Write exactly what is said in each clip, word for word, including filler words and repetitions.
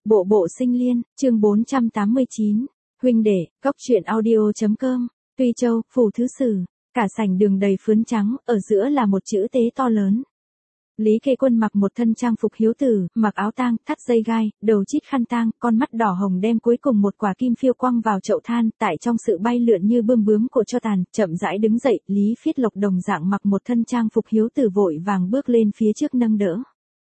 Bộ bộ sinh liên, chương bốn trăm tám mươi chín. Huynh đệ, cóc truyện audio.com. Tuy Châu, phủ thứ sử, cả sảnh đường đầy phướn trắng, ở giữa là một chữ tế to lớn. Lý Kê Quân mặc một thân trang phục hiếu tử, mặc áo tang, thắt dây gai, đầu chít khăn tang, con mắt đỏ hồng đem cuối cùng một quả kim phiêu quăng vào chậu than, tại trong sự bay lượn như bươm bướm của cho tàn, chậm rãi đứng dậy, Lý Phiết Lộc đồng dạng mặc một thân trang phục hiếu tử vội vàng bước lên phía trước nâng đỡ.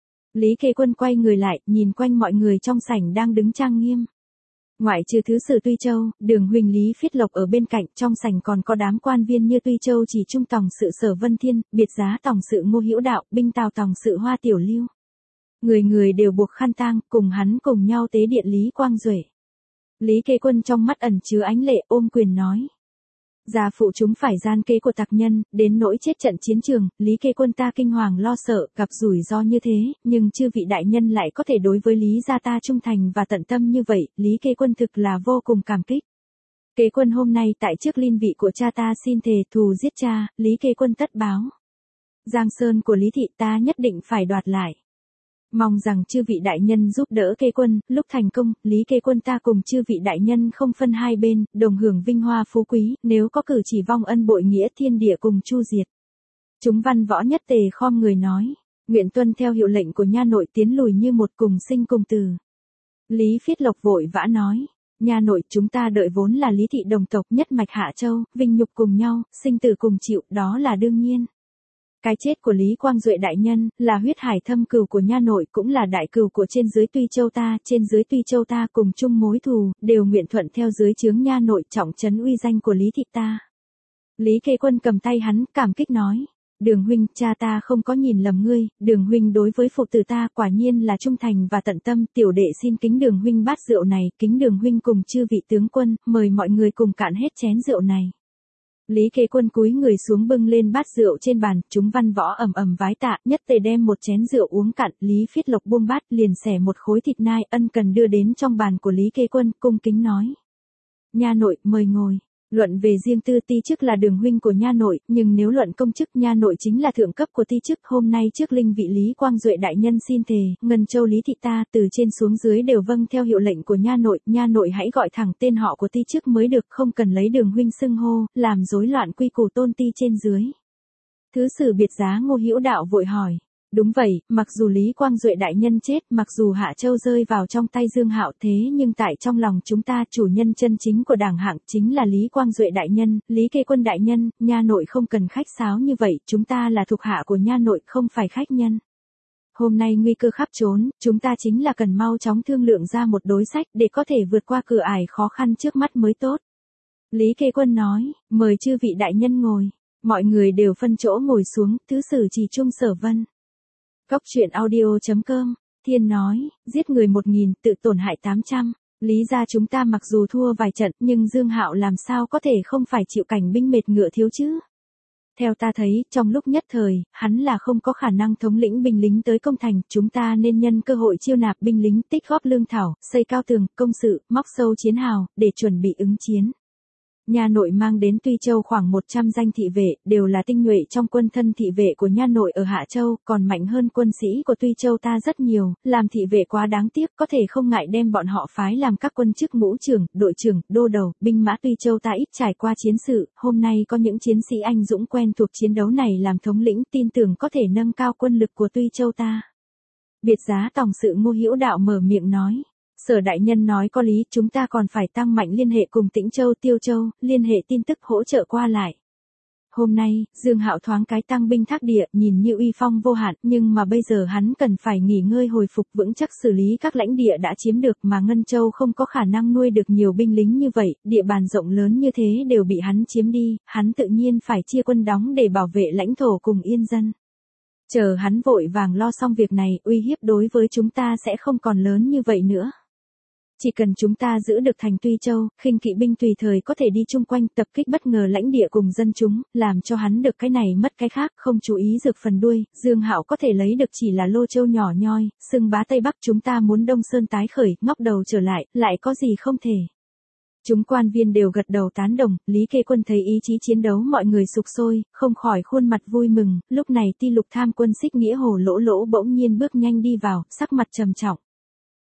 Lý Kê Quân quay người lại, nhìn quanh mọi người trong sảnh đang đứng trang nghiêm. Ngoại trừ thứ sử Tuy Châu, Đường huynh Lý Phiết Lộc ở bên cạnh, trong sảnh còn có đám quan viên như Tuy Châu chỉ trung tòng sự Sở Vân Thiên, biệt giá tòng sự Ngô Hữu Đạo, binh tào tòng sự Hoa Tiểu Lưu. Người người đều buộc khăn tang, cùng hắn cùng nhau tế điện Lý Quang Duệ. Lý Kê Quân trong mắt ẩn chứa ánh lệ, ôm quyền nói: Gia phụ chúng phải gian kế của tặc nhân, đến nỗi chết trận chiến trường, Lý Kê Quân ta kinh hoàng lo sợ, gặp rủi ro như thế, nhưng chư vị đại nhân lại có thể đối với Lý gia ta trung thành và tận tâm như vậy, Lý Kê Quân thực là vô cùng cảm kích. Kê Quân hôm nay tại trước linh vị của cha ta xin thề thù giết cha, Lý Kê Quân tất báo. Giang sơn của Lý thị ta nhất định phải đoạt lại. Mong rằng chư vị đại nhân giúp đỡ Kê Quân, lúc thành công, Lý Kê Quân ta cùng chư vị đại nhân không phân hai bên, đồng hưởng vinh hoa phú quý, nếu có cử chỉ vong ân bội nghĩa thiên địa cùng chu diệt. Chúng văn võ nhất tề khom người nói, nguyện tuân theo hiệu lệnh của nha nội tiến lùi như một cùng sinh cùng tử. Lý Phiết Lộc vội vã nói, nha nội chúng ta đợi vốn là Lý thị đồng tộc nhất mạch Hạ Châu, vinh nhục cùng nhau, sinh tử cùng chịu, đó là đương nhiên. Cái chết của Lý Quang Duệ đại nhân, là huyết hải thâm cừu của nha nội, cũng là đại cừu của trên dưới Tuy Châu ta, trên dưới Tuy Châu ta cùng chung mối thù, đều nguyện thuận theo dưới chướng nha nội trọng trấn uy danh của Lý thị ta. Lý Kê Quân cầm tay hắn, cảm kích nói, Đường huynh, cha ta không có nhìn lầm ngươi, Đường huynh đối với phụ tử ta quả nhiên là trung thành và tận tâm, tiểu đệ xin kính Đường huynh bát rượu này, kính Đường huynh cùng chư vị tướng quân, mời mọi người cùng cạn hết chén rượu này. Lý Kê Quân cúi người xuống bưng lên bát rượu trên bàn, chúng văn võ ầm ầm vái tạ, nhất tề đem một chén rượu uống cạn, Lý Phiết Lộc buông bát, liền xẻ một khối thịt nai ân cần đưa đến trong bàn của Lý Kê Quân, cung kính nói: Nha nội, mời ngồi. Luận về riêng tư ti chức là Đường huynh của nha nội, nhưng nếu luận công chức, nha nội chính là thượng cấp của ti chức, hôm nay trước linh vị Lý Quang Duệ đại nhân xin thề, Ngân Châu Lý thị ta, từ trên xuống dưới đều vâng theo hiệu lệnh của nha nội, nha nội hãy gọi thẳng tên họ của ti chức mới được, không cần lấy Đường huynh xưng hô, làm rối loạn quy củ tôn ti trên dưới. Thứ sử biệt giá Ngô Hữu Đạo vội hỏi. Đúng vậy, mặc dù Lý Quang Duệ đại nhân chết, mặc dù Hạ Châu rơi vào trong tay Dương Hạo, thế nhưng tại trong lòng chúng ta chủ nhân chân chính của đảng hạng chính là Lý Quang Duệ đại nhân, Lý Kê Quân đại nhân, nha nội không cần khách sáo như vậy, chúng ta là thuộc hạ của nha nội, không phải khách nhân. Hôm nay nguy cơ khắp trốn, chúng ta chính là cần mau chóng thương lượng ra một đối sách để có thể vượt qua cửa ải khó khăn trước mắt mới tốt. Lý Kê Quân nói, mời chư vị đại nhân ngồi. Mọi người đều phân chỗ ngồi xuống, thứ sử chỉ trung Sở Vân. Cóc truyện audio.com, Thiên nói, giết người một nghìn, tự tổn hại tám trăm. Lý ra chúng ta mặc dù thua vài trận, nhưng Dương Hạo làm sao có thể không phải chịu cảnh binh mệt ngựa thiếu chứ? Theo ta thấy, trong lúc nhất thời, hắn là không có khả năng thống lĩnh binh lính tới công thành, chúng ta nên nhân cơ hội chiêu nạp binh lính, tích góp lương thảo, xây cao tường, công sự, móc sâu chiến hào, để chuẩn bị ứng chiến. Nha nội mang đến Tuy Châu khoảng một trăm danh thị vệ, đều là tinh nhuệ trong quân thân thị vệ của nha nội ở Hạ Châu, còn mạnh hơn quân sĩ của Tuy Châu ta rất nhiều, làm thị vệ quá đáng tiếc, có thể không ngại đem bọn họ phái làm các quân chức ngũ trưởng, đội trưởng, đô đầu, binh mã Tuy Châu ta ít trải qua chiến sự, hôm nay có những chiến sĩ anh dũng quen thuộc chiến đấu này làm thống lĩnh, tin tưởng có thể nâng cao quân lực của Tuy Châu ta. Biệt giá tòng sự Ngô Hữu Đạo mở miệng nói. Sở đại nhân nói có lý, chúng ta còn phải tăng mạnh liên hệ cùng Tĩnh Châu, Tiêu Châu, liên hệ tin tức hỗ trợ qua lại. Hôm nay, Dương Hạo thoáng cái tăng binh thác địa, nhìn như uy phong vô hạn, nhưng mà bây giờ hắn cần phải nghỉ ngơi hồi phục vững chắc xử lý các lãnh địa đã chiếm được, mà Ngân Châu không có khả năng nuôi được nhiều binh lính như vậy, địa bàn rộng lớn như thế đều bị hắn chiếm đi, hắn tự nhiên phải chia quân đóng để bảo vệ lãnh thổ cùng yên dân. Chờ hắn vội vàng lo xong việc này, uy hiếp đối với chúng ta sẽ không còn lớn như vậy nữa. Chỉ cần chúng ta giữ được thành Tuy Châu, khinh kỵ binh tùy thời có thể đi chung quanh tập kích bất ngờ lãnh địa cùng dân chúng, làm cho hắn được cái này mất cái khác, không chú ý dược phần đuôi, Dương Hạo có thể lấy được chỉ là Lô Châu nhỏ nhoi, xưng bá Tây Bắc, chúng ta muốn Đông Sơn tái khởi, ngóc đầu trở lại, lại có gì không thể. Chúng quan viên đều gật đầu tán đồng, Lý Kê Quân thấy ý chí chiến đấu mọi người sục sôi, không khỏi khuôn mặt vui mừng, lúc này Ti Lục tham quân Xích Nghĩa Hồ Lỗ Lỗ bỗng nhiên bước nhanh đi vào, sắc mặt trầm trọng.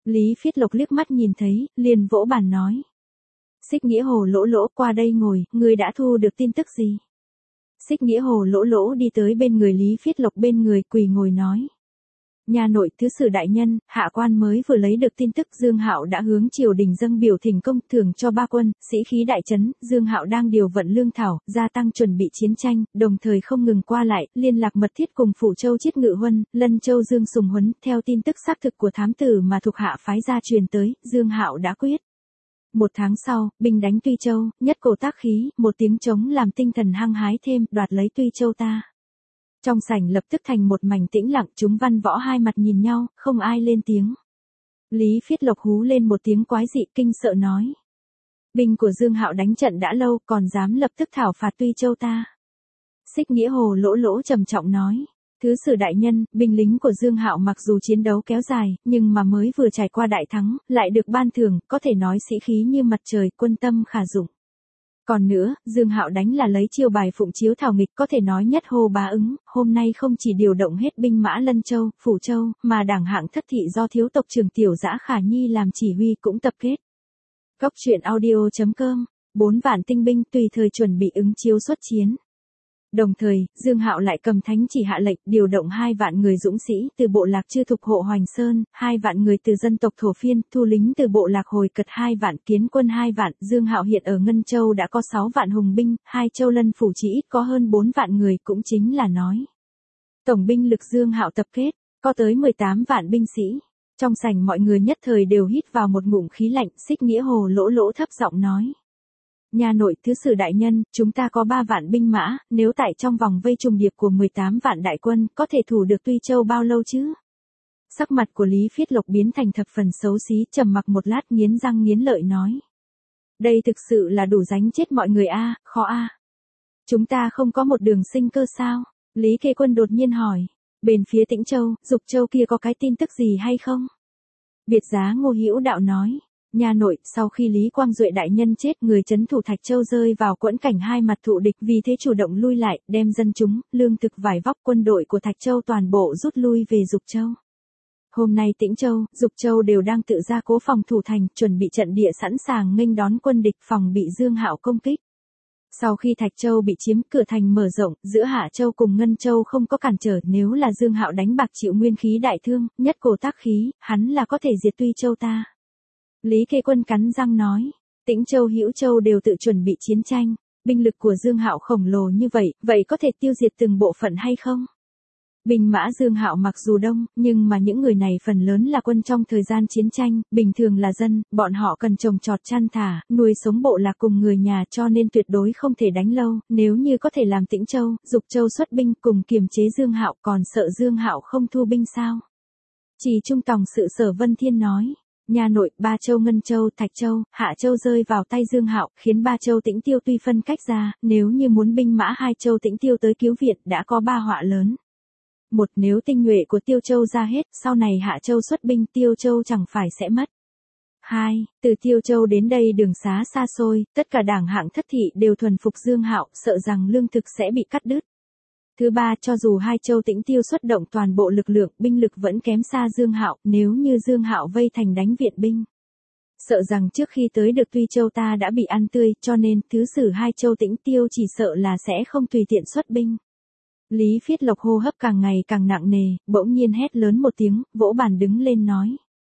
Lý Phiết Lộc liếc mắt nhìn thấy, liền vỗ bàn nói. Xích Nghĩa Hồ Lỗ Lỗ qua đây ngồi, ngươi đã thu được tin tức gì? Xích Nghĩa Hồ Lỗ Lỗ đi tới bên người Lý Phiết Lộc bên người quỳ ngồi nói. Nhà nội thứ sử đại nhân, hạ quan mới vừa lấy được tin tức Dương Hạo đã hướng triều đình dâng biểu thỉnh công thưởng cho ba quân, sĩ khí đại trấn, Dương Hạo đang điều vận lương thảo, gia tăng chuẩn bị chiến tranh, đồng thời không ngừng qua lại, liên lạc mật thiết cùng Phủ Châu Chiết Ngự Huân, Lân Châu Dương Sùng Huấn, theo tin tức xác thực của thám tử mà thuộc hạ phái ra truyền tới, Dương Hạo đã quyết. Một tháng sau, binh đánh Tuy Châu, nhất cổ tác khí, một tiếng trống làm tinh thần hăng hái thêm, đoạt lấy Tuy Châu ta. Trong sảnh lập tức thành một mảnh tĩnh lặng, chúng văn võ hai mặt nhìn nhau, không ai lên tiếng. Lý Phiết Lộc hú lên một tiếng quái dị kinh sợ nói. Binh của Dương Hạo đánh trận đã lâu, còn dám lập tức thảo phạt Tuy Châu ta. Xích Nghĩa Hồ Lỗ Lỗ trầm trọng nói. Thứ sử đại nhân, binh lính của Dương Hạo mặc dù chiến đấu kéo dài, nhưng mà mới vừa trải qua đại thắng, lại được ban thưởng, có thể nói sĩ khí như mặt trời, quân tâm khả dụng. Còn nữa, Dương Hạo đánh là lấy chiêu bài phụng chiếu thảo nghịch, có thể nói nhất hô bá ứng, hôm nay không chỉ điều động hết binh mã Lân Châu, Phủ Châu, mà đảng hạng thất thị do thiếu tộc trưởng Tiểu Dã Khả Nhi làm chỉ huy cũng tập kết. Góc truyện audio chấm com, bốn vạn tinh binh tùy thời chuẩn bị ứng chiếu xuất chiến. Đồng thời, Dương Hạo lại cầm thánh chỉ hạ lệnh điều động hai vạn người dũng sĩ từ bộ lạc Chư Thục Hộ Hoành Sơn, hai vạn người từ dân tộc Thổ Phiên, thu lính từ bộ lạc Hồi Cật hai vạn, kiến quân hai vạn. Dương Hạo hiện ở Ngân Châu đã có sáu vạn hùng binh, hai châu Lân Phủ chỉ ít có hơn bốn vạn người, cũng chính là nói. Tổng binh lực Dương Hạo tập kết, có tới mười tám vạn binh sĩ. Trong sảnh mọi người nhất thời đều hít vào một ngụm khí lạnh, Xích Nghĩa Hồ Lỗ Lỗ thấp giọng nói. Nhà nội thứ sử đại nhân, chúng ta có ba vạn binh mã, nếu tại trong vòng vây trùng điệp của mười tám vạn đại quân, có thể thủ được Tuy Châu bao lâu chứ? Sắc mặt của Lý Phiết Lộc biến thành thập phần xấu xí, trầm mặc một lát nghiến răng nghiến lợi nói. Đây thực sự là đủ đánh chết mọi người a, khó a. Chúng ta không có một đường sinh cơ sao? Lý Kê Quân đột nhiên hỏi. Bên phía Tĩnh Châu, Dục Châu kia có cái tin tức gì hay không? Biệt giá Ngô Hữu Đạo nói. Nhà nội, sau khi Lý Quang Duệ đại nhân chết, người trấn thủ Thạch Châu rơi vào quẫn cảnh hai mặt thụ địch, vì thế chủ động lui lại, đem dân chúng, lương thực vải vóc, quân đội của Thạch Châu toàn bộ rút lui về Dục Châu. Hôm nay Tĩnh Châu, Dục Châu đều đang tự ra cố phòng thủ thành, chuẩn bị trận địa sẵn sàng nghênh đón quân địch, phòng bị Dương Hạo công kích. Sau khi Thạch Châu bị chiếm, cửa thành mở rộng, giữa Hạ Châu cùng Ngân Châu không có cản trở, nếu là Dương Hạo đánh bạc chịu nguyên khí đại thương, nhất cổ tác khí, hắn là có thể diệt Tuy Châu ta. Lý Kê Quân cắn răng nói, Tĩnh Châu Hữu Châu đều tự chuẩn bị chiến tranh, binh lực của Dương Hạo khổng lồ như vậy, vậy có thể tiêu diệt từng bộ phận hay không? Binh mã Dương Hạo mặc dù đông, nhưng mà những người này phần lớn là quân trong thời gian chiến tranh, bình thường là dân, bọn họ cần trồng trọt chăn thả, nuôi sống bộ lạc cùng người nhà, cho nên tuyệt đối không thể đánh lâu, nếu như có thể làm Tĩnh Châu, Dục Châu xuất binh cùng kiềm chế Dương Hạo, còn sợ Dương Hạo không thu binh sao? Chỉ Trung Tòng sự Sở Vân Thiên nói. Nhà nội, Ba Châu Ngân Châu, Thạch Châu, Hạ Châu rơi vào tay Dương Hạo, khiến Ba Châu Tĩnh Tiêu tuy phân cách ra, nếu như muốn binh mã hai Châu Tĩnh Tiêu tới cứu viện, đã có ba họa lớn. Một, nếu tinh nhuệ của Tiêu Châu ra hết, sau này Hạ Châu xuất binh, Tiêu Châu chẳng phải sẽ mất. Hai, từ Tiêu Châu đến đây đường xá xa xôi, tất cả đảng hạng thất thị đều thuần phục Dương Hạo, sợ rằng lương thực sẽ bị cắt đứt. Thứ ba, cho dù hai Châu Tĩnh Tiêu xuất động toàn bộ lực lượng, binh lực vẫn kém xa Dương Hạo, nếu như Dương Hạo vây thành đánh viện binh. Sợ rằng trước khi tới được Tuy Châu ta đã bị ăn tươi, cho nên, thứ sử hai Châu Tĩnh Tiêu chỉ sợ là sẽ không tùy tiện xuất binh. Lý Phiết Lộc hô hấp càng ngày càng nặng nề, bỗng nhiên hét lớn một tiếng, vỗ bàn đứng lên nói.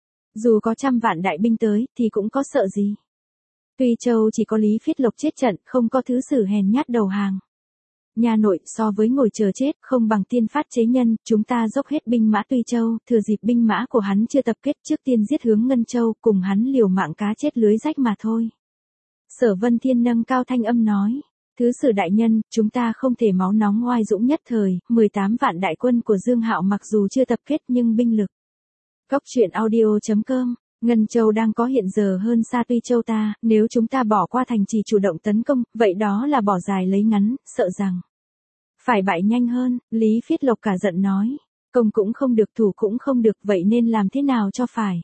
Dù có trăm vạn đại binh tới, thì cũng có sợ gì. Tuy Châu chỉ có Lý Phiết Lộc chết trận, không có thứ sử hèn nhát đầu hàng. Nhà nội, so với ngồi chờ chết, không bằng tiên phát chế nhân, chúng ta dốc hết binh mã Tuy Châu, thừa dịp binh mã của hắn chưa tập kết, trước tiên giết hướng Ngân Châu, cùng hắn liều mạng cá chết lưới rách mà thôi. Sở Vân Thiên nâng cao thanh âm nói, thứ sử đại nhân, chúng ta không thể máu nóng oai dũng nhất thời, mười tám vạn đại quân của Dương Hạo mặc dù chưa tập kết nhưng binh lực. Góc truyện audio chấm com. Ngân Châu đang có hiện giờ hơn xa Tuy Châu ta, nếu chúng ta bỏ qua thành trì chủ động tấn công, vậy đó là bỏ dài lấy ngắn, sợ rằng phải bại nhanh hơn. Lý Phiết Lộc cả giận nói, công cũng không được, thủ cũng không được, vậy nên làm thế nào cho phải?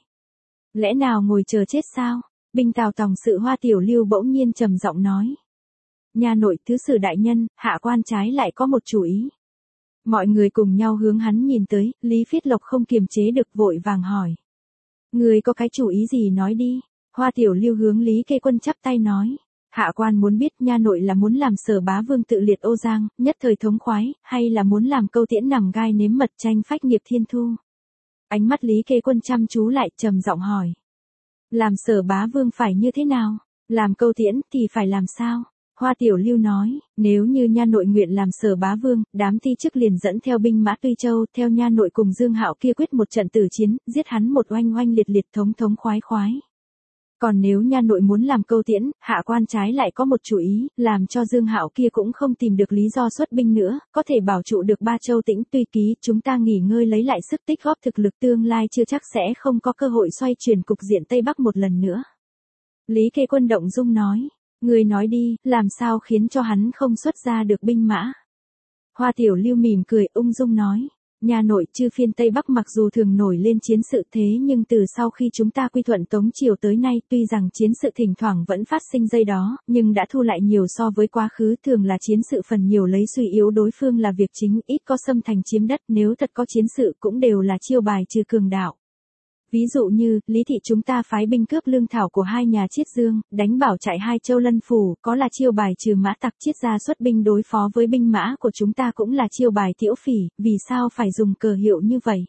Lẽ nào ngồi chờ chết sao? Binh Tào Tòng sự Hoa Tiểu Lưu bỗng nhiên trầm giọng nói. Nhà nội, thứ sử đại nhân, hạ quan trái lại có một chủ ý. Mọi người cùng nhau hướng hắn nhìn tới, Lý Phiết Lộc không kiềm chế được vội vàng hỏi. Người có cái chủ ý gì nói đi. Hoa Tiểu Lưu hướng Lý Kê Quân chắp tay nói. Hạ quan muốn biết nha nội là muốn làm Sở Bá Vương tự liệt ô giang, nhất thời thống khoái, hay là muốn làm câu tiễn nằm gai nếm mật tranh phách nghiệp thiên thu. Ánh mắt Lý Kê Quân chăm chú lại trầm giọng hỏi. Làm Sở Bá Vương phải như thế nào? Làm câu tiễn thì phải làm sao? Hoa Tiểu Lưu nói, nếu như nha nội nguyện làm Sở Bá Vương, đám ti chức liền dẫn theo binh mã Tuy Châu, theo nha nội cùng Dương Hạo kia quyết một trận tử chiến, giết hắn một oanh oanh liệt liệt thống thống khoái khoái. Còn nếu nha nội muốn làm câu tiễn, hạ quan trái lại có một chủ ý, làm cho Dương Hạo kia cũng không tìm được lý do xuất binh nữa, có thể bảo trụ được Ba Châu Tĩnh Tuy ký, chúng ta nghỉ ngơi lấy lại sức tích góp thực lực tương lai chưa chắc sẽ không có cơ hội xoay chuyển cục diện Tây Bắc một lần nữa. Lý Kê Quân động dung nói, người nói đi, làm sao khiến cho hắn không xuất ra được binh mã. Hoa Tiểu Lưu mỉm cười ung dung nói. Nha nội chư phiên Tây Bắc mặc dù thường nổi lên chiến sự thế nhưng từ sau khi chúng ta quy thuận Tống Triều tới nay tuy rằng chiến sự thỉnh thoảng vẫn phát sinh dây đó, nhưng đã thu lại nhiều so với quá khứ thường là chiến sự phần nhiều lấy suy yếu đối phương là việc chính ít có xâm thành chiếm đất nếu thật có chiến sự cũng đều là chiêu bài trừ cường đạo. Ví dụ như, Lý Thị chúng ta phái binh cướp lương thảo của hai nhà Chiết Dương, đánh bảo trại hai châu lân phủ, có là chiêu bài trừ mã tặc Chiết gia xuất binh đối phó với binh mã của chúng ta cũng là chiêu bài tiễu phỉ, vì sao phải dùng cờ hiệu như vậy?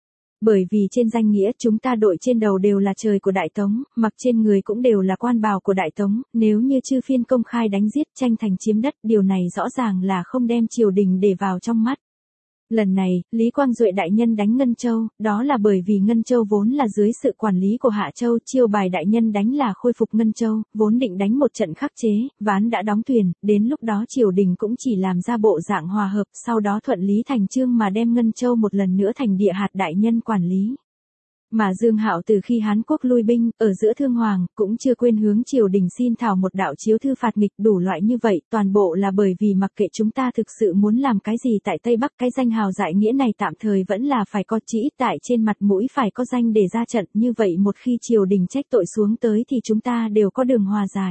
Bởi vì trên danh nghĩa chúng ta đội trên đầu đều là trời của Đại Tống, mặc trên người cũng đều là quan bào của Đại Tống, nếu như chư phiên công khai đánh giết tranh thành chiếm đất, điều này rõ ràng là không đem triều đình để vào trong mắt. Lần này, Lý Quang Duệ đại nhân đánh Ngân Châu, đó là bởi vì Ngân Châu vốn là dưới sự quản lý của Hạ Châu, chiêu bài đại nhân đánh là khôi phục Ngân Châu, vốn định đánh một trận khắc chế, ván đã đóng thuyền, đến lúc đó triều đình cũng chỉ làm ra bộ dạng hòa hợp, sau đó thuận lý thành chương mà đem Ngân Châu một lần nữa thành địa hạt đại nhân quản lý. Mà Dương Hạo từ khi Hán Quốc lui binh, ở giữa Thương Hoàng, cũng chưa quên hướng triều đình xin thảo một đạo chiếu thư phạt nghịch đủ loại như vậy, toàn bộ là bởi vì mặc kệ chúng ta thực sự muốn làm cái gì tại Tây Bắc, cái danh hào dại nghĩa này tạm thời vẫn là phải có chỉ ít tại trên mặt mũi phải có danh để ra trận, như vậy một khi triều đình trách tội xuống tới thì chúng ta đều có đường hòa giải.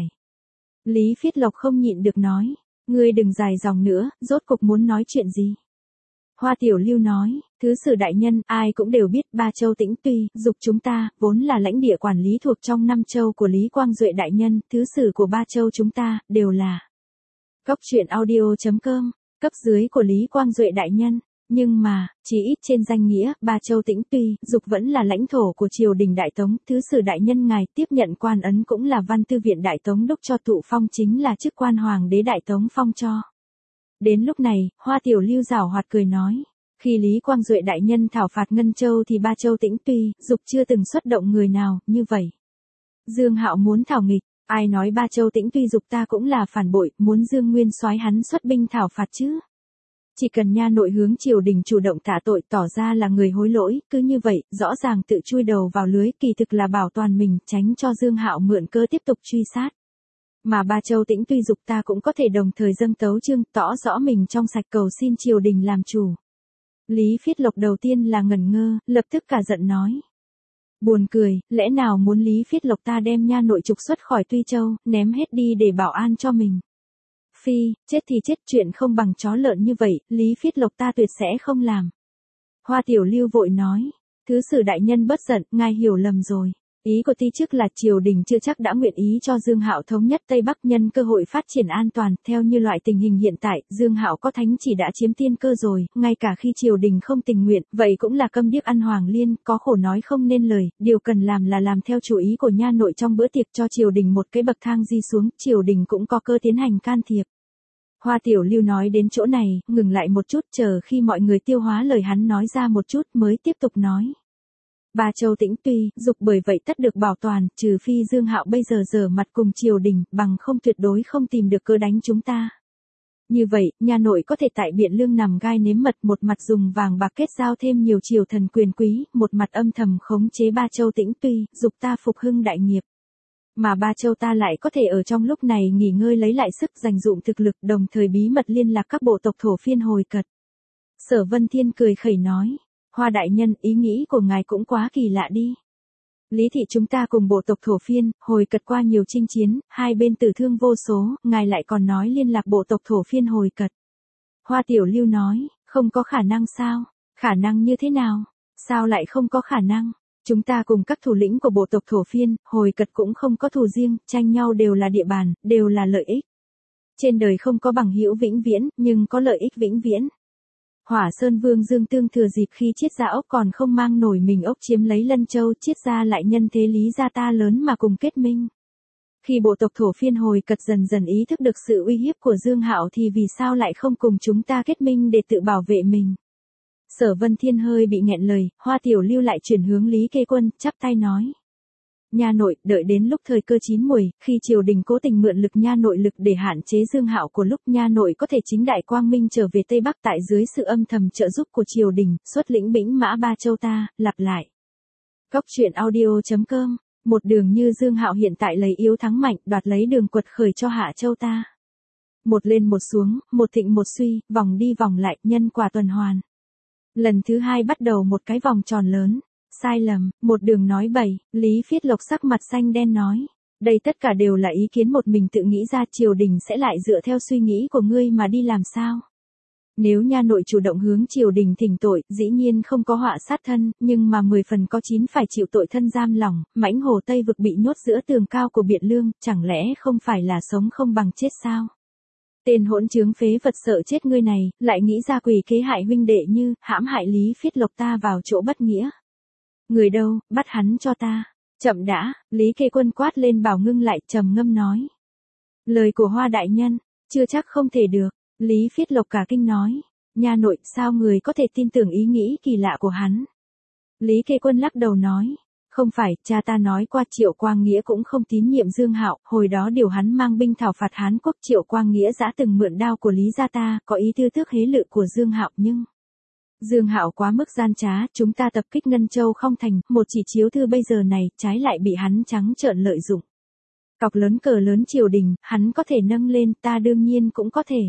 Lý Phiết Lộc không nhịn được nói, ngươi đừng dài dòng nữa, rốt cục muốn nói chuyện gì? Hoa Tiểu Lưu nói, thứ sử đại nhân, ai cũng đều biết Ba Châu Tĩnh Tuy, dục chúng ta, vốn là lãnh địa quản lý thuộc trong năm châu của Lý Quang Duệ đại nhân, thứ sử của Ba Châu chúng ta, đều là Cốc truyện audio chấm com, cấp dưới của Lý Quang Duệ đại nhân. Nhưng mà, chỉ ít trên danh nghĩa, Ba Châu Tĩnh Tuy, dục vẫn là lãnh thổ của triều đình Đại Tống, thứ sử đại nhân ngài tiếp nhận quan ấn cũng là văn tư viện Đại Tống đúc cho thụ phong chính là chức quan hoàng đế Đại Tống phong cho. Đến lúc này, Hoa Tiểu Lưu giảo hoạt cười nói, khi Lý Quang Duệ đại nhân thảo phạt Ngân Châu thì Ba Châu Tĩnh Tuy, dục chưa từng xuất động người nào, như vậy. Dương Hạo muốn thảo nghịch, ai nói Ba Châu Tĩnh Tuy dục ta cũng là phản bội, muốn Dương Nguyên soái hắn xuất binh thảo phạt chứ. Chỉ cần nha nội hướng triều đình chủ động tạ tội tỏ ra là người hối lỗi, cứ như vậy, rõ ràng tự chui đầu vào lưới, kỳ thực là bảo toàn mình, tránh cho Dương Hạo mượn cơ tiếp tục truy sát. Mà Ba Châu Tĩnh Tuy dục ta cũng có thể đồng thời dâng tấu chương, tỏ rõ mình trong sạch cầu xin triều đình làm chủ. Lý Phiết Lộc đầu tiên là ngẩn ngơ, lập tức cả giận nói. Buồn cười, lẽ nào muốn Lý Phiết Lộc ta đem nha nội trục xuất khỏi Tuy Châu, ném hết đi để bảo an cho mình. Phi, chết thì chết, chuyện không bằng chó lợn như vậy, Lý Phiết Lộc ta tuyệt sẽ không làm. Hoa Tiểu Lưu vội nói, thứ sử đại nhân bất giận, ngài hiểu lầm rồi. Ý của ti chức là triều đình chưa chắc đã nguyện ý cho Dương Hạo thống nhất Tây Bắc nhân cơ hội phát triển an toàn, theo như loại tình hình hiện tại, Dương Hạo có thánh chỉ đã chiếm tiên cơ rồi, ngay cả khi triều đình không tình nguyện, vậy cũng là câm điếc ăn hoàng liên, có khổ nói không nên lời, điều cần làm là làm theo chủ ý của nha nội trong bữa tiệc cho triều đình một cái bậc thang di xuống, triều đình cũng có cơ tiến hành can thiệp. Hoa Tiểu Lưu nói đến chỗ này, ngừng lại một chút chờ khi mọi người tiêu hóa lời hắn nói ra một chút mới tiếp tục nói. Ba Châu Tĩnh Tuy, dục bởi vậy tất được bảo toàn, trừ phi Dương Hạo bây giờ giở mặt cùng triều đình, bằng không tuyệt đối không tìm được cơ đánh chúng ta. Như vậy, nhà nội có thể tại Biện Lương nằm gai nếm mật, một mặt dùng vàng bạc kết giao thêm nhiều triều thần quyền quý, một mặt âm thầm khống chế Ba Châu Tĩnh Tuy, dục ta phục hưng đại nghiệp. Mà Ba Châu ta lại có thể ở trong lúc này nghỉ ngơi lấy lại sức dành dụm thực lực, đồng thời bí mật liên lạc các bộ tộc thổ phiên hồi cật. Sở Vân Thiên cười khẩy nói. Hoa đại nhân, ý nghĩ của ngài cũng quá kỳ lạ đi. Lý Thị chúng ta cùng bộ tộc thổ phiên, hồi cật qua nhiều chinh chiến, hai bên tử thương vô số, ngài lại còn nói liên lạc bộ tộc thổ phiên hồi cật. Hoa Tiểu Lưu nói, không có khả năng sao? Khả năng như thế nào? Sao lại không có khả năng? Chúng ta cùng các thủ lĩnh của bộ tộc Thổ Phiên, Hồi Cật cũng không có thù riêng, tranh nhau đều là địa bàn, đều là lợi ích. Trên đời không có bằng hữu vĩnh viễn, nhưng có lợi ích vĩnh viễn. Hỏa Sơn Vương Dương Tương thừa dịp khi Triết Gia ốc còn không mang nổi mình ốc chiếm lấy Lân Châu, Triết Gia lại nhân thế lý gia ta lớn mà cùng kết minh. Khi bộ tộc Thổ Phiên Hồi Cật dần dần ý thức được sự uy hiếp của Dương Hạo thì vì sao lại không cùng chúng ta kết minh để tự bảo vệ mình. Sở Vân Thiên hơi bị nghẹn lời, Hoa Tiểu Lưu lại chuyển hướng Lý Kê Quân, chắp tay nói. Nha nội, đợi đến lúc thời cơ chín muồi, khi triều đình cố tình mượn lực nha nội lực để hạn chế Dương Hạo của lúc nha nội có thể chính đại quang minh trở về Tây Bắc tại dưới sự âm thầm trợ giúp của triều đình, xuất lĩnh bĩnh mã ba châu ta, lặp lại. Cóc truyện audio chấm com, một đường như Dương Hạo hiện tại lấy yếu thắng mạnh, đoạt lấy đường quật khởi cho Hạ Châu ta. Một lên một xuống, một thịnh một suy, vòng đi vòng lại, nhân quả tuần hoàn. Lần thứ hai bắt đầu một cái vòng tròn lớn. Sai lầm, một đường nói bậy, Lý Phiết Lộc sắc mặt xanh đen nói. Đây tất cả đều là ý kiến một mình tự nghĩ ra, triều đình sẽ lại dựa theo suy nghĩ của ngươi mà đi làm sao. Nếu nha nội chủ động hướng triều đình thỉnh tội, dĩ nhiên không có họa sát thân, nhưng mà mười phần có chín phải chịu tội thân giam lòng, mãnh hồ Tây vực bị nhốt giữa tường cao của Biện Lương, chẳng lẽ không phải là sống không bằng chết sao? Tên hỗn trướng phế vật sợ chết ngươi này, lại nghĩ ra quỷ kế hại huynh đệ như, hãm hại Lý Phiết Lộc ta vào chỗ bất nghĩa. Người đâu, bắt hắn cho ta. Chậm đã, Lý Kê Quân quát lên bảo ngưng lại, trầm ngâm nói. Lời của Hoa đại nhân, chưa chắc không thể được. Lý Phiết Lộc cả kinh nói. Nha nội, sao người có thể tin tưởng ý nghĩ kỳ lạ của hắn? Lý Kê Quân lắc đầu nói. Không phải, cha ta nói qua Triệu Quang Nghĩa cũng không tín nhiệm Dương Hạo, hồi đó điều hắn mang binh thảo phạt Hán Quốc. Triệu Quang Nghĩa đã từng mượn đao của Lý gia ta, có ý tư tước hế lự của Dương Hạo nhưng... Dương Hạo quá mức gian trá, chúng ta tập kích Ngân Châu không thành, một chỉ chiếu thư bây giờ này, trái lại bị hắn trắng trợn lợi dụng. Cọc lớn cờ lớn triều đình, hắn có thể nâng lên, ta đương nhiên cũng có thể.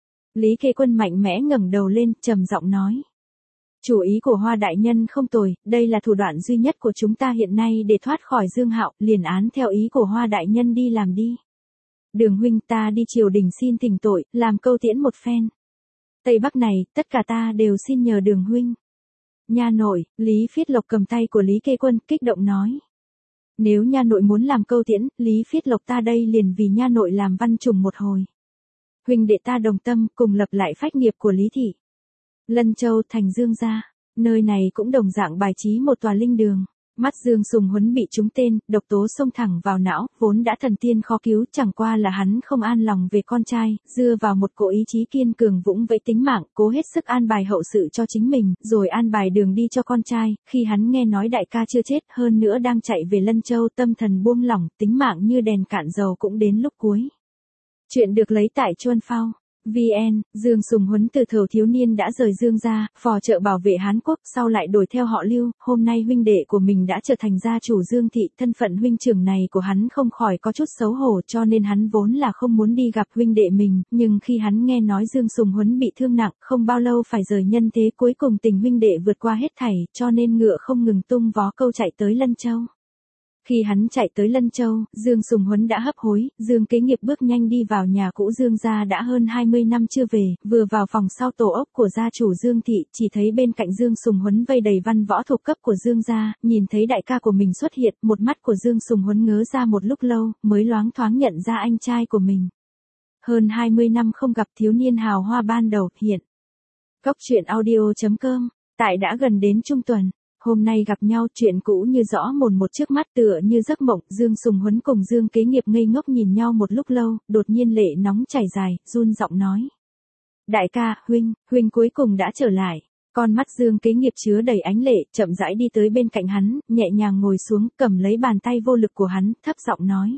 Lý Kê Quân mạnh mẽ ngẩng đầu lên, trầm giọng nói. Chủ ý của Hoa đại nhân không tồi, đây là thủ đoạn duy nhất của chúng ta hiện nay để thoát khỏi Dương Hạo, liền án theo ý của Hoa đại nhân đi làm đi. Đường huynh, ta đi triều đình xin thỉnh tội, làm câu tiễn một phen. Tây Bắc này, tất cả ta đều xin nhờ Đường huynh. Nha nội, Lý Phiết Lộc cầm tay của Lý Kê Quân, kích động nói. Nếu nha nội muốn làm câu tiễn, Lý Phiết Lộc ta đây liền vì nha nội làm văn trùng một hồi. Huynh đệ ta đồng tâm, cùng lập lại phách nghiệp của Lý thị. Lân Châu thành Dương gia, nơi này cũng đồng dạng bài trí một tòa linh đường. Mắt Dương Sùng Huấn bị trúng tên, độc tố xông thẳng vào não, vốn đã thần tiên khó cứu, chẳng qua là hắn không an lòng về con trai, dựa vào một cỗ ý chí kiên cường vũng vẫy tính mạng, cố hết sức an bài hậu sự cho chính mình, rồi an bài đường đi cho con trai. Khi hắn nghe nói đại ca chưa chết, hơn nữa đang chạy về Lân Châu, tâm thần buông lỏng, tính mạng như đèn cạn dầu cũng đến lúc cuối. Chuyện được lấy tại Chuan Phao. vê en, Dương Sùng Huấn từ thời thiếu niên đã rời Dương gia, phò trợ bảo vệ Hán Quốc, sau lại đổi theo họ Lưu, hôm nay huynh đệ của mình đã trở thành gia chủ Dương thị, thân phận huynh trưởng này của hắn không khỏi có chút xấu hổ, cho nên hắn vốn là không muốn đi gặp huynh đệ mình, nhưng khi hắn nghe nói Dương Sùng Huấn bị thương nặng, không bao lâu phải rời nhân thế, cuối cùng tình huynh đệ vượt qua hết thảy, cho nên ngựa không ngừng tung vó câu chạy tới Lân Châu. Khi hắn chạy tới Lân Châu, Dương Sùng Huấn đã hấp hối, Dương Kế Nghiệp bước nhanh đi vào nhà cũ Dương gia đã hơn hai mươi năm chưa về, vừa vào phòng sau tổ ốc của gia chủ Dương thị, chỉ thấy bên cạnh Dương Sùng Huấn vây đầy văn võ thuộc cấp của Dương gia, nhìn thấy đại ca của mình xuất hiện, một mắt của Dương Sùng Huấn ngớ ra một lúc lâu, mới loáng thoáng nhận ra anh trai của mình. Hơn hai mươi năm không gặp thiếu niên hào hoa ban đầu, hiện. Cóc truyện audio chấm com, tại đã gần đến trung tuần. Hôm nay gặp nhau, chuyện cũ như rõ mồn một trước mắt, tựa như giấc mộng. Dương Sùng Huấn cùng Dương Kế Nghiệp ngây ngốc nhìn nhau một lúc lâu, đột nhiên lệ nóng chảy dài, run giọng nói. Đại ca, huynh, huynh cuối cùng đã trở lại. Con mắt Dương Kế Nghiệp chứa đầy ánh lệ, chậm rãi đi tới bên cạnh hắn, nhẹ nhàng ngồi xuống, cầm lấy bàn tay vô lực của hắn, thấp giọng nói.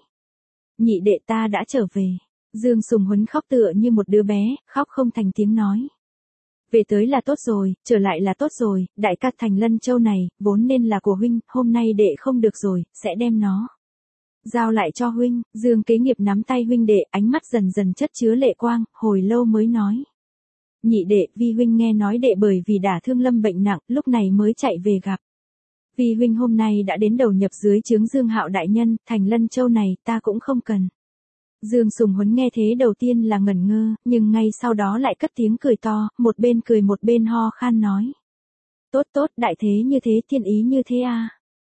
Nhị đệ ta đã trở về. Dương Sùng Huấn khóc tựa như một đứa bé, khóc không thành tiếng nói. Về tới là tốt rồi, trở lại là tốt rồi, đại ca thành Lân Châu này, vốn nên là của huynh, hôm nay đệ không được rồi, sẽ đem nó giao lại cho huynh. Dương Kế Nghiệp nắm tay huynh đệ, ánh mắt dần dần chất chứa lệ quang, hồi lâu mới nói. Nhị đệ, vi huynh nghe nói đệ bởi vì đả thương lâm bệnh nặng, lúc này mới chạy về gặp. Vi huynh hôm nay đã đến đầu nhập dưới trướng Dương Hạo đại nhân, thành Lân Châu này, ta cũng không cần. Dương Sùng Huấn nghe thế đầu tiên là ngẩn ngơ, nhưng ngay sau đó lại cất tiếng cười to, một bên cười một bên ho khan nói. Tốt tốt, đại thế như thế, thiên ý như thế à.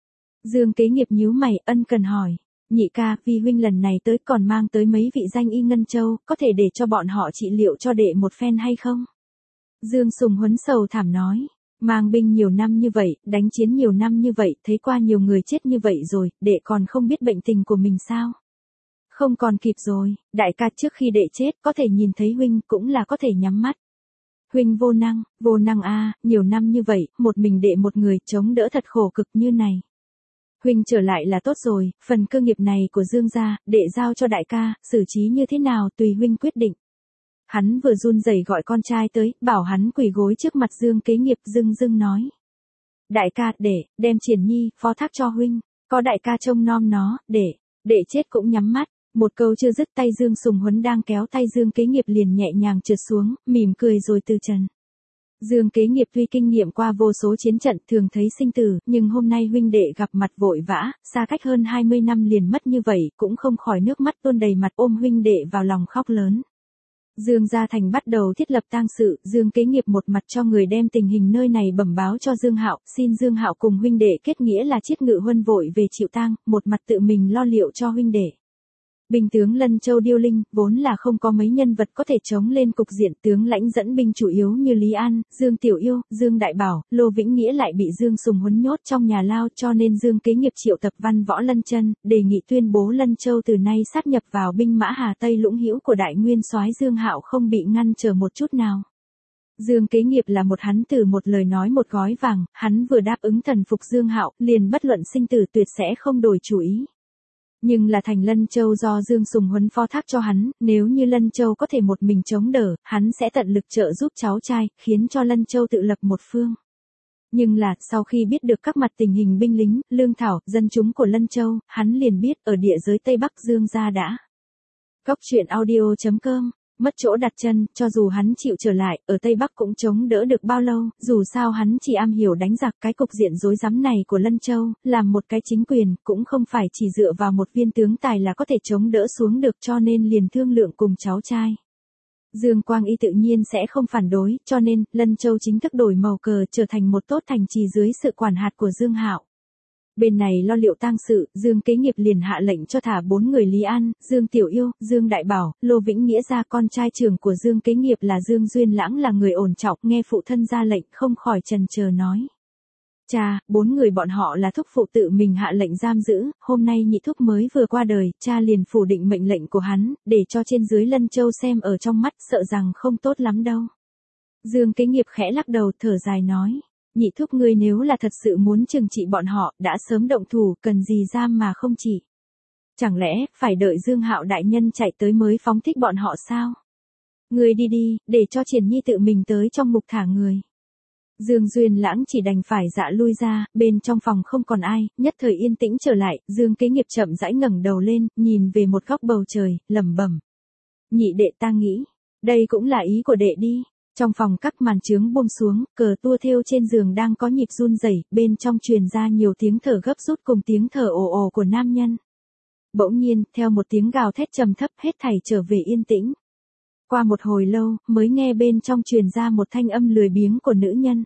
Dương Kế Nghiệp nhíu mày, ân cần hỏi. Nhị ca, vì huynh lần này tới còn mang tới mấy vị danh y Ngân Châu, có thể để cho bọn họ trị liệu cho đệ một phen hay không? Dương Sùng Huấn sầu thảm nói. Mang binh nhiều năm như vậy, đánh chiến nhiều năm như vậy, thấy qua nhiều người chết như vậy rồi, đệ còn không biết bệnh tình của mình sao? Không còn kịp rồi, đại ca trước khi đệ chết có thể nhìn thấy huynh cũng là có thể nhắm mắt. Huynh vô năng, vô năng a, nhiều năm như vậy, một mình đệ một người chống đỡ thật khổ cực như này. Huynh trở lại là tốt rồi, phần cơ nghiệp này của Dương gia, đệ giao cho đại ca, xử trí như thế nào tùy huynh quyết định. Hắn vừa run rẩy gọi con trai tới, bảo hắn quỳ gối trước mặt Dương Kế Nghiệp, dưng dưng nói. Đại ca, để, đem Triển Nhi, phó thác cho huynh, có đại ca trông nom nó, để, để chết cũng nhắm mắt. Một câu chưa dứt tay Dương Sùng Huấn đang kéo tay Dương Kế Nghiệp liền nhẹ nhàng trượt xuống, mỉm cười rồi từ trần. Dương Kế Nghiệp tuy kinh nghiệm qua vô số chiến trận thường thấy sinh tử, nhưng hôm nay huynh đệ gặp mặt vội vã, xa cách hơn hai mươi năm liền mất như vậy, cũng không khỏi nước mắt tuôn đầy mặt ôm huynh đệ vào lòng khóc lớn. Dương Gia Thành bắt đầu thiết lập tang sự, Dương Kế Nghiệp một mặt cho người đem tình hình nơi này bẩm báo cho Dương Hạo, xin Dương Hạo cùng huynh đệ kết nghĩa là Chiết Ngự Huân vội về chịu tang, một mặt tự mình lo liệu cho huynh đệ. Binh tướng Lân Châu Điêu Linh, vốn là không có mấy nhân vật có thể chống lên cục diện, tướng lãnh dẫn binh chủ yếu như Lý An, Dương Tiểu Yêu, Dương Đại Bảo, Lô Vĩnh Nghĩa lại bị Dương Sùng Huấn nhốt trong nhà lao, cho nên Dương Kế Nghiệp triệu tập văn võ Lân Chân, đề nghị tuyên bố Lân Châu từ nay sát nhập vào binh mã Hà Tây Lũng Hữu của Đại Nguyên soái Dương Hạo không bị ngăn trở một chút nào. Dương Kế Nghiệp là một hắn tử một lời nói một gói vàng, hắn vừa đáp ứng thần phục Dương Hạo, liền bất luận sinh tử tuyệt sẽ không đổi chủ ý. Nhưng là thành Lân Châu do Dương Sùng Huấn phó thác cho hắn, nếu như Lân Châu có thể một mình chống đỡ, hắn sẽ tận lực trợ giúp cháu trai, khiến cho Lân Châu tự lập một phương. Nhưng là, sau khi biết được các mặt tình hình binh lính, lương thảo, dân chúng của Lân Châu, hắn liền biết ở địa giới Tây Bắc Dương gia đã. Góc truyện audio chấm com mất chỗ đặt chân, cho dù hắn chịu trở lại, ở Tây Bắc cũng chống đỡ được bao lâu, dù sao hắn chỉ am hiểu đánh giặc, cái cục diện rối rắm này của Lân Châu, làm một cái chính quyền, cũng không phải chỉ dựa vào một viên tướng tài là có thể chống đỡ xuống được, cho nên liền thương lượng cùng cháu trai. Dương Quang Y tự nhiên sẽ không phản đối, cho nên, Lân Châu chính thức đổi màu cờ trở thành một tốt thành trì dưới sự quản hạt của Dương Hạo. Bên này lo liệu tang sự, Dương Kế Nghiệp liền hạ lệnh cho thả bốn người Lý An, Dương Tiểu Yêu, Dương Đại Bảo, Lô Vĩnh Nghĩa ra, con trai trưởng của Dương Kế Nghiệp là Dương Duyên Lãng là người ổn trọng, nghe phụ thân ra lệnh không khỏi chần chờ nói. Cha, bốn người bọn họ là thúc phụ tự mình hạ lệnh giam giữ, hôm nay nhị thúc mới vừa qua đời, cha liền phủ định mệnh lệnh của hắn, để cho trên dưới Lân Châu xem ở trong mắt, sợ rằng không tốt lắm đâu. Dương Kế Nghiệp khẽ lắc đầu thở dài nói. Nhị thúc ngươi nếu là thật sự muốn trừng trị bọn họ, đã sớm động thủ, cần gì giam mà không chỉ. Chẳng lẽ, phải đợi Dương Hạo đại nhân chạy tới mới phóng thích bọn họ sao? Ngươi đi đi, để cho Triển Nhi tự mình tới trong mục thả người. Dương Duyên Lãng chỉ đành phải dạ lui ra, bên trong phòng không còn ai, nhất thời yên tĩnh trở lại, Dương Kế Nghiệp chậm rãi ngẩng đầu lên, nhìn về một góc bầu trời, lẩm bẩm. Nhị đệ ta nghĩ, đây cũng là ý của đệ đi. Trong phòng các màn chướng buông xuống, cờ tua thêu trên giường đang có nhịp run rẩy, bên trong truyền ra nhiều tiếng thở gấp rút cùng tiếng thở ồ ồ của nam nhân. Bỗng nhiên, theo một tiếng gào thét trầm thấp, hết thảy trở về yên tĩnh. Qua một hồi lâu, mới nghe bên trong truyền ra một thanh âm lười biếng của nữ nhân.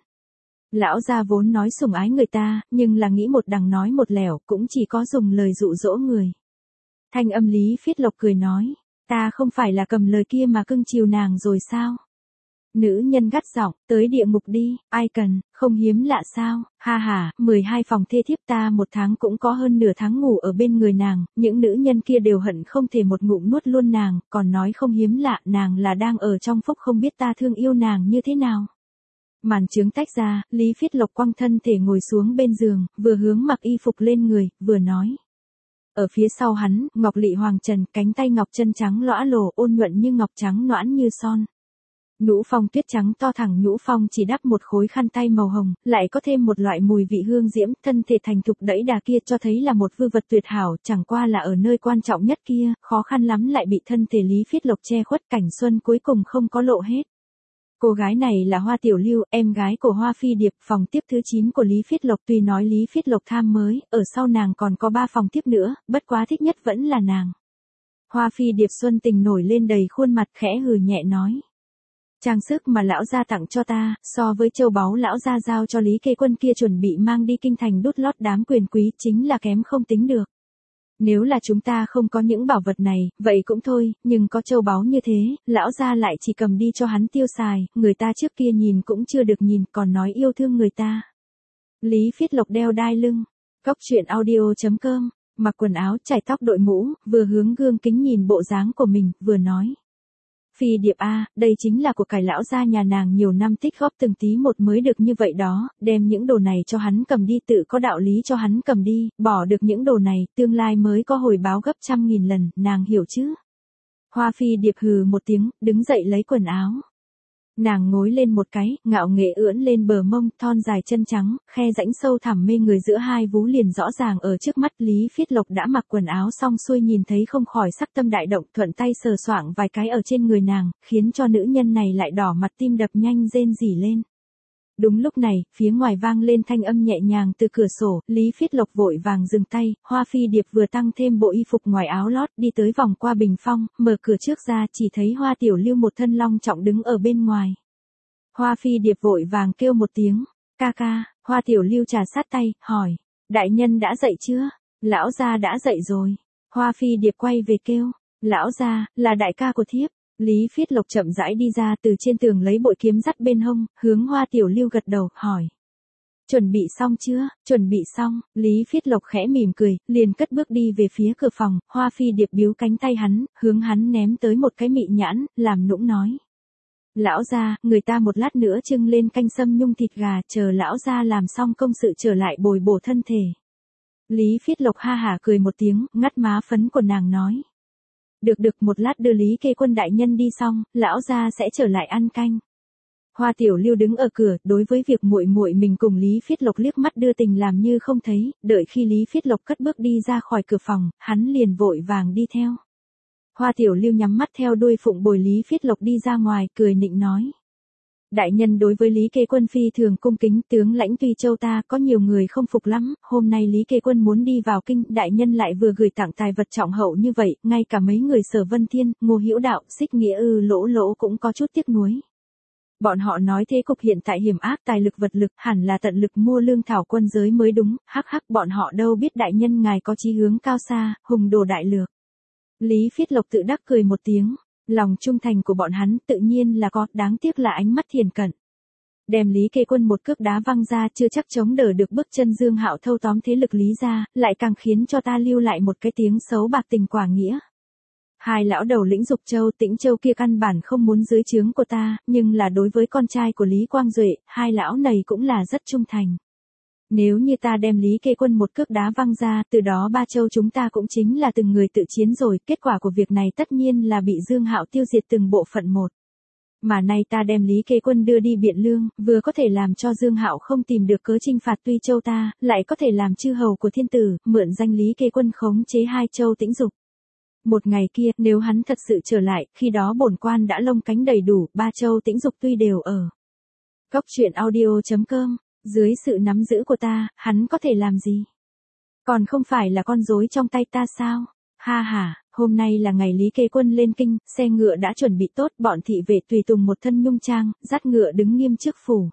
Lão gia vốn nói sủng ái người ta, nhưng là nghĩ một đằng nói một lẻo, cũng chỉ có dùng lời dụ dỗ người. Thanh âm Lý Phiết Lộc cười nói, ta không phải là cầm lời kia mà cưng chiều nàng rồi sao? Nữ nhân gắt giọng, tới địa ngục đi, ai cần, không hiếm lạ sao, ha ha, mười hai phòng thê thiếp ta một tháng cũng có hơn nửa tháng ngủ ở bên người nàng, những nữ nhân kia đều hận không thể một ngụm nuốt luôn nàng, còn nói không hiếm lạ, nàng là đang ở trong phúc không biết ta thương yêu nàng như thế nào. Màn trướng tách ra, Lý Phiết Lộc quăng thân thể ngồi xuống bên giường, vừa hướng mặc y phục lên người, vừa nói. Ở phía sau hắn, ngọc lị hoàng trần, cánh tay ngọc chân trắng lõa lồ, ôn nhuận như ngọc trắng nõn như son. Nhũ phong tuyết trắng to thẳng, nhũ phong chỉ đắp một khối khăn tay màu hồng, lại có thêm một loại mùi vị hương diễm, thân thể thành thục đẫy đà kia cho thấy là một vư vật tuyệt hảo, chẳng qua là ở nơi quan trọng nhất kia, khó khăn lắm lại bị thân thể Lý Phiết Lộc che khuất, cảnh xuân cuối cùng không có lộ hết. Cô gái này là Hoa Tiểu Lưu, em gái của Hoa Phi Điệp, phòng tiếp thứ chín của Lý Phiết Lộc, tuy nói Lý Phiết Lộc tham mới, ở sau nàng còn có ba phòng tiếp nữa, bất quá thích nhất vẫn là nàng. Hoa Phi Điệp xuân tình nổi lên đầy khuôn mặt, khẽ hừ nhẹ nói. Trang sức mà lão gia tặng cho ta, so với châu báu lão gia giao cho Lý Kê Quân kia chuẩn bị mang đi kinh thành đút lót đám quyền quý chính là kém không tính được. Nếu là chúng ta không có những bảo vật này, vậy cũng thôi, nhưng có châu báu như thế, lão gia lại chỉ cầm đi cho hắn tiêu xài, người ta trước kia nhìn cũng chưa được nhìn, còn nói yêu thương người ta. Lý Phiết Lộc đeo đai lưng, Cóc Truyện Audio chấm com, mặc quần áo, chải tóc đội mũ, vừa hướng gương kính nhìn bộ dáng của mình, vừa nói. Phi Điệp a, đây chính là của cải lão gia nhà nàng nhiều năm tích góp từng tí một mới được như vậy đó, đem những đồ này cho hắn cầm đi tự có đạo lý cho hắn cầm đi, bỏ được những đồ này, tương lai mới có hồi báo gấp trăm nghìn lần, nàng hiểu chứ? Hoa Phi Điệp hừ một tiếng, đứng dậy lấy quần áo. Nàng ngồi lên một cái, ngạo nghễ ưỡn lên bờ mông, thon dài chân trắng, khe rãnh sâu thẳm mê người giữa hai vú liền rõ ràng ở trước mắt. Lý Phiết Lộc đã mặc quần áo xong xuôi nhìn thấy không khỏi sắc tâm đại động, thuận tay sờ soạng vài cái ở trên người nàng, khiến cho nữ nhân này lại đỏ mặt tim đập nhanh rên rỉ lên. Đúng lúc này, phía ngoài vang lên thanh âm nhẹ nhàng từ cửa sổ, Lý Phiết Lộc vội vàng dừng tay, Hoa Phi Điệp vừa tăng thêm bộ y phục ngoài áo lót đi tới vòng qua bình phong, mở cửa trước ra chỉ thấy Hoa Tiểu Lưu một thân long trọng đứng ở bên ngoài. Hoa Phi Điệp vội vàng kêu một tiếng, ca ca, Hoa Tiểu Lưu trà sát tay, hỏi, đại nhân đã dậy chưa? Lão gia đã dậy rồi. Hoa Phi Điệp quay về kêu, lão gia, là đại ca của thiếp. Lý Phiết Lộc chậm rãi đi ra từ trên tường lấy bội kiếm dắt bên hông, hướng Hoa Tiểu Lưu gật đầu, hỏi. Chuẩn bị xong chưa? Chuẩn bị xong, Lý Phiết Lộc khẽ mỉm cười, liền cất bước đi về phía cửa phòng, Hoa Phi Điệp biếu cánh tay hắn, hướng hắn ném tới một cái mị nhãn, làm nũng nói. Lão gia, người ta một lát nữa trưng lên canh sâm nhung thịt gà, chờ lão gia làm xong công sự trở lại bồi bổ thân thể. Lý Phiết Lộc ha hả cười một tiếng, ngắt má phấn của nàng nói. Được được, một lát đưa Lý Kê Quân đại nhân đi xong, lão gia sẽ trở lại ăn canh. Hoa Tiểu Lưu đứng ở cửa, đối với việc muội muội mình cùng Lý Phiết Lộc liếc mắt đưa tình làm như không thấy, đợi khi Lý Phiết Lộc cất bước đi ra khỏi cửa phòng, hắn liền vội vàng đi theo. Hoa Tiểu Lưu nhắm mắt theo đuôi phụng bồi Lý Phiết Lộc đi ra ngoài, cười nịnh nói. Đại nhân đối với Lý Kê Quân phi thường cung kính, tướng lãnh Tuy Châu ta có nhiều người không phục lắm, hôm nay Lý Kê Quân muốn đi vào kinh, đại nhân lại vừa gửi tặng tài vật trọng hậu như vậy, ngay cả mấy người Sở Vân Thiên, Ngô Hữu Đạo, Xích Nghĩa Ư Lỗ Lỗ cũng có chút tiếc nuối. Bọn họ nói thế cục hiện tại hiểm ác, tài lực vật lực, hẳn là tận lực mua lương thảo quân giới mới đúng, hắc hắc, bọn họ đâu biết đại nhân ngài có chí hướng cao xa, hùng đồ đại lược. Lý Phiết Lộc tự đắc cười một tiếng. Lòng trung thành của bọn hắn tự nhiên là có, đáng tiếc là ánh mắt thiền cận. Đem Lý Kê Quân một cước đá văng ra chưa chắc chống đỡ được bước chân Dương Hạo thâu tóm thế lực Lý gia, lại càng khiến cho ta lưu lại một cái tiếng xấu bạc tình quả nghĩa. Hai lão đầu lĩnh Dục Châu, Tĩnh Châu kia căn bản không muốn dưới trướng của ta, nhưng là đối với con trai của Lý Quang Duệ, hai lão này cũng là rất trung thành. Nếu như ta đem Lý Kê Quân một cước đá văng ra, từ đó ba châu chúng ta cũng chính là từng người tự chiến rồi, kết quả của việc này tất nhiên là bị Dương Hạo tiêu diệt từng bộ phận một. Mà nay ta đem Lý Kê Quân đưa đi Biện Lương, vừa có thể làm cho Dương Hạo không tìm được cớ chinh phạt Tuy Châu ta, lại có thể làm chư hầu của thiên tử, mượn danh Lý Kê Quân khống chế hai châu Tĩnh Dục. Một ngày kia, nếu hắn thật sự trở lại, khi đó bổn quan đã lông cánh đầy đủ, ba châu Tĩnh Dục tuy đều ở. Cóc Truyện Audio chấm com. Dưới sự nắm giữ của ta, hắn có thể làm gì? Còn không phải là con rối trong tay ta sao? Ha ha, hôm nay là ngày Lý Kê Quân lên kinh, xe ngựa đã chuẩn bị tốt, bọn thị vệ tùy tùng một thân nhung trang, dắt ngựa đứng nghiêm trước phủ.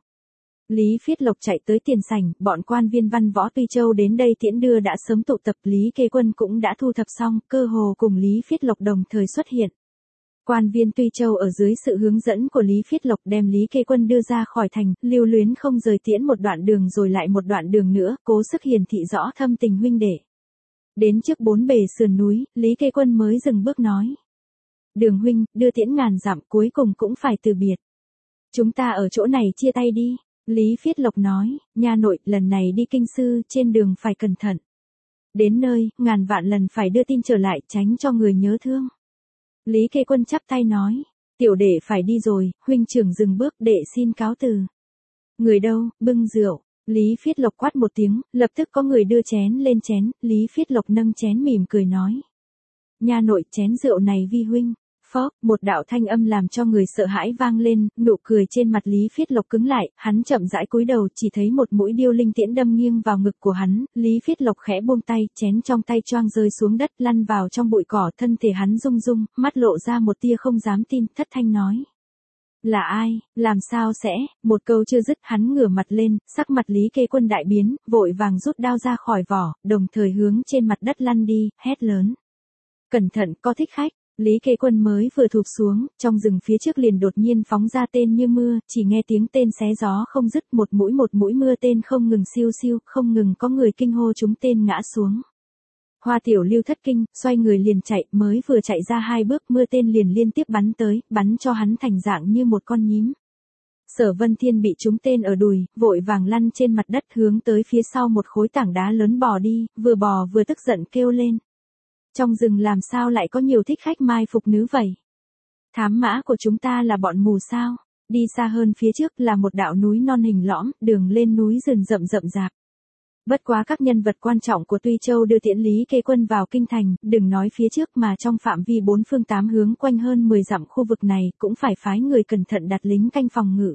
Lý Phiết Lộc chạy tới tiền sảnh, bọn quan viên văn võ Tuy Châu đến đây tiễn đưa đã sớm tụ tập, Lý Kê Quân cũng đã thu thập xong, cơ hồ cùng Lý Phiết Lộc đồng thời xuất hiện. Quan viên Tuy Châu ở dưới sự hướng dẫn của Lý Phiết Lộc đem Lý Kê Quân đưa ra khỏi thành, lưu luyến không rời tiễn một đoạn đường rồi lại một đoạn đường nữa, cố sức hiển thị rõ thâm tình huynh đệ. Đến trước bốn bề sườn núi, Lý Kê Quân mới dừng bước nói. Đường huynh, đưa tiễn ngàn dặm cuối cùng cũng phải từ biệt. Chúng ta ở chỗ này chia tay đi. Lý Phiết Lộc nói, nha nội, lần này đi kinh sư, trên đường phải cẩn thận. Đến nơi, ngàn vạn lần phải đưa tin trở lại, tránh cho người nhớ thương. Lý Kê Quân chắp tay nói, tiểu đệ phải đi rồi, huynh trưởng dừng bước, đệ xin cáo từ. Người đâu, bưng rượu. Lý Phiết Lộc quát một tiếng, lập tức có người đưa chén lên chén, Lý Phiết Lộc nâng chén mỉm cười nói. Nha nội, chén rượu này vi huynh. Phó, một đạo thanh âm làm cho người sợ hãi vang lên, nụ cười trên mặt Lý Phiết Lộc cứng lại, hắn chậm rãi cúi đầu, chỉ thấy một mũi điêu linh tiễn đâm nghiêng vào ngực của hắn, Lý Phiết Lộc khẽ buông tay, chén trong tay choang rơi xuống đất, lăn vào trong bụi cỏ, thân thể hắn rung rung, mắt lộ ra một tia không dám tin, thất thanh nói. Là ai, làm sao sẽ, một câu chưa dứt hắn ngửa mặt lên, sắc mặt Lý Kê Quân đại biến, vội vàng rút đao ra khỏi vỏ, đồng thời hướng trên mặt đất lăn đi, hét lớn. Cẩn thận, có thích khách. Lý Kê Quân mới vừa thụp xuống, trong rừng phía trước liền đột nhiên phóng ra tên như mưa, chỉ nghe tiếng tên xé gió không dứt, một mũi một mũi mưa tên không ngừng siêu siêu, không ngừng có người kinh hô chúng tên ngã xuống. Hoa Tiểu Lưu thất kinh, xoay người liền chạy, mới vừa chạy ra hai bước mưa tên liền liên tiếp bắn tới, bắn cho hắn thành dạng như một con nhím. Sở Vân Thiên bị trúng tên ở đùi, vội vàng lăn trên mặt đất hướng tới phía sau một khối tảng đá lớn bò đi, vừa bò vừa tức giận kêu lên. Trong rừng làm sao lại có nhiều thích khách mai phục nữ vậy? Thám mã của chúng ta là bọn mù sao? Đi xa hơn phía trước là một đạo núi non hình lõm, đường lên núi rừng rậm rậm rạp. Bất quá các nhân vật quan trọng của Tuy Châu đưa tiễn Lý Kê Quân vào kinh thành, đừng nói phía trước mà trong phạm vi bốn phương tám hướng quanh hơn mười dặm khu vực này cũng phải phái người cẩn thận đặt lính canh phòng ngự.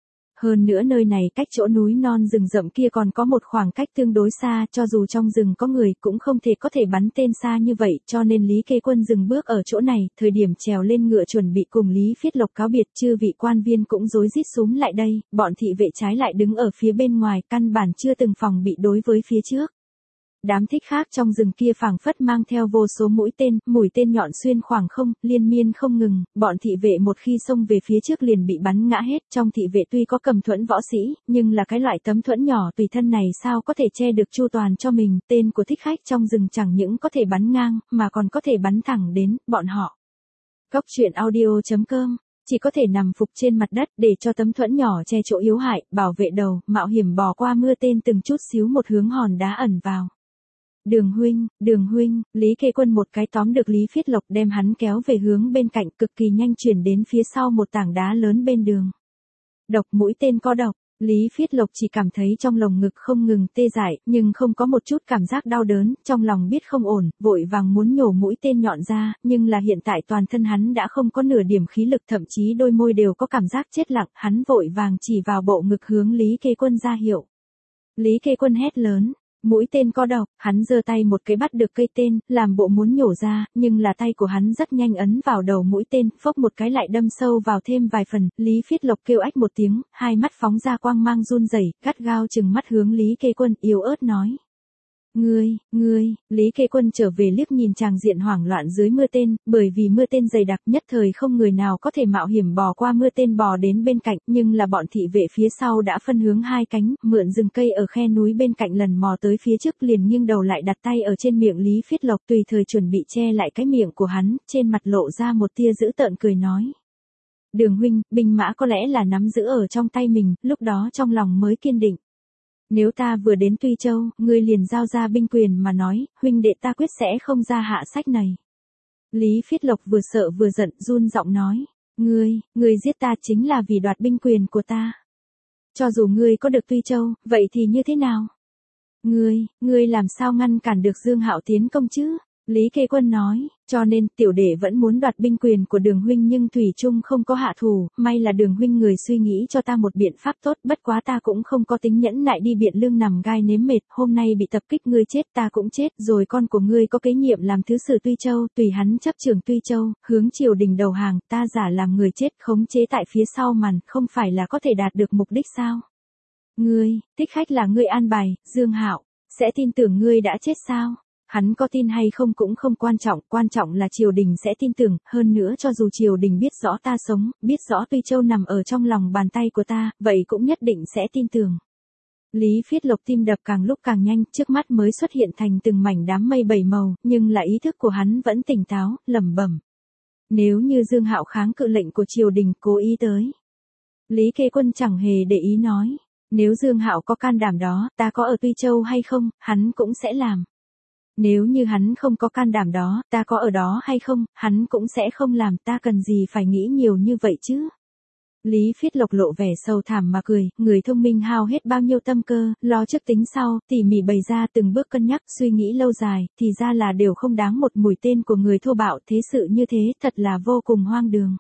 Hơn nữa nơi này cách chỗ núi non rừng rậm kia còn có một khoảng cách tương đối xa, cho dù trong rừng có người cũng không thể có thể bắn tên xa như vậy, cho nên Lý Kê Quân dừng bước ở chỗ này, thời điểm trèo lên ngựa chuẩn bị cùng Lý Phiết Lộc cáo biệt, chư vị quan viên cũng rối rít xúm lại đây, bọn thị vệ trái lại đứng ở phía bên ngoài, căn bản chưa từng phòng bị đối với phía trước. Đám thích khác trong rừng kia phảng phất mang theo vô số mũi tên, mũi tên nhọn xuyên khoảng không, liên miên không ngừng, bọn thị vệ một khi xông về phía trước liền bị bắn ngã hết, trong thị vệ tuy có cầm thuẫn võ sĩ, nhưng là cái loại tấm thuẫn nhỏ tùy thân này sao có thể che được chu toàn cho mình, tên của thích khách trong rừng chẳng những có thể bắn ngang, mà còn có thể bắn thẳng đến, bọn họ. Góc truyện audio chấm com chỉ có thể nằm phục trên mặt đất để cho tấm thuẫn nhỏ che chỗ yếu hại, bảo vệ đầu, mạo hiểm bò qua mưa tên từng chút xíu một hướng hòn đá ẩn vào. Đường huynh, đường huynh, Lý Kê Quân một cái tóm được Lý Phiết Lộc đem hắn kéo về hướng bên cạnh cực kỳ nhanh chuyển đến phía sau một tảng đá lớn bên đường. Độc mũi tên có độc, Lý Phiết Lộc chỉ cảm thấy trong lồng ngực không ngừng tê dại, nhưng không có một chút cảm giác đau đớn, trong lòng biết không ổn, vội vàng muốn nhổ mũi tên nhọn ra, nhưng là hiện tại toàn thân hắn đã không có nửa điểm khí lực, thậm chí đôi môi đều có cảm giác chết lặng, hắn vội vàng chỉ vào bộ ngực hướng Lý Kê Quân ra hiệu. Lý Kê Quân hét lớn. Mũi tên có độc, hắn giơ tay một cái bắt được cây tên, làm bộ muốn nhổ ra, nhưng là tay của hắn rất nhanh ấn vào đầu mũi tên, phốc một cái lại đâm sâu vào thêm vài phần, Lý Phiết Lộc kêu ách một tiếng, hai mắt phóng ra quang mang run rẩy, gắt gao chừng mắt hướng Lý Kê Quân, yếu ớt nói. Ngươi, ngươi, Lý Kê Quân trở về liếc nhìn tràng diện hoảng loạn dưới mưa tên, bởi vì mưa tên dày đặc nhất thời không người nào có thể mạo hiểm bò qua mưa tên bò đến bên cạnh, nhưng là bọn thị vệ phía sau đã phân hướng hai cánh, mượn rừng cây ở khe núi bên cạnh lần mò tới phía trước liền nghiêng đầu lại đặt tay ở trên miệng Lý Phiết Lộc tùy thời chuẩn bị che lại cái miệng của hắn, trên mặt lộ ra một tia dữ tợn cười nói. Đường huynh, binh mã có lẽ là nắm giữ ở trong tay mình, lúc đó trong lòng mới kiên định. Nếu ta vừa đến Tuy Châu, ngươi liền giao ra binh quyền mà nói, huynh đệ ta quyết sẽ không ra hạ sách này. Lý Phiết Lộc vừa sợ vừa giận, run giọng nói, ngươi, ngươi giết ta chính là vì đoạt binh quyền của ta. Cho dù ngươi có được Tuy Châu, vậy thì như thế nào? Ngươi, ngươi làm sao ngăn cản được Dương Hạo tiến công chứ? Lý Kê Quân nói, cho nên tiểu đệ vẫn muốn đoạt binh quyền của Đường huynh nhưng thủy chung không có hạ thủ, may là Đường huynh người suy nghĩ cho ta một biện pháp tốt, bất quá ta cũng không có tính nhẫn nại đi biện lương nằm gai nếm mệt, hôm nay bị tập kích ngươi chết ta cũng chết, rồi con của ngươi có kế nhiệm làm thứ sử Tuy Châu, tùy hắn chấp trưởng Tuy Châu, hướng triều đình đầu hàng, ta giả làm người chết khống chế tại phía sau màn, không phải là có thể đạt được mục đích sao? Ngươi, thích khách là ngươi an bài, Dương Hạo sẽ tin tưởng ngươi đã chết sao? Hắn có tin hay không cũng không quan trọng, quan trọng là triều đình sẽ tin tưởng, hơn nữa cho dù triều đình biết rõ ta sống, biết rõ Tuy Châu nằm ở trong lòng bàn tay của ta, vậy cũng nhất định sẽ tin tưởng. Lý Phiết Lộc tim đập càng lúc càng nhanh, trước mắt mới xuất hiện thành từng mảnh đám mây bảy màu, nhưng là ý thức của hắn vẫn tỉnh táo, lẩm bẩm. Nếu như Dương Hạo kháng cự lệnh của triều đình cố ý tới. Lý Kê Quân chẳng hề để ý nói, nếu Dương Hạo có can đảm đó, ta có ở Tuy Châu hay không, hắn cũng sẽ làm. Nếu như hắn không có can đảm đó, ta có ở đó hay không, hắn cũng sẽ không làm, ta cần gì phải nghĩ nhiều như vậy chứ. Lý Phiết Lộc lộ vẻ sầu thảm mà cười, người thông minh hao hết bao nhiêu tâm cơ, lo trước tính sau, tỉ mỉ bày ra từng bước cân nhắc, suy nghĩ lâu dài, thì ra là đều không đáng một mũi tên của người thô bạo, thế sự như thế, thật là vô cùng hoang đường.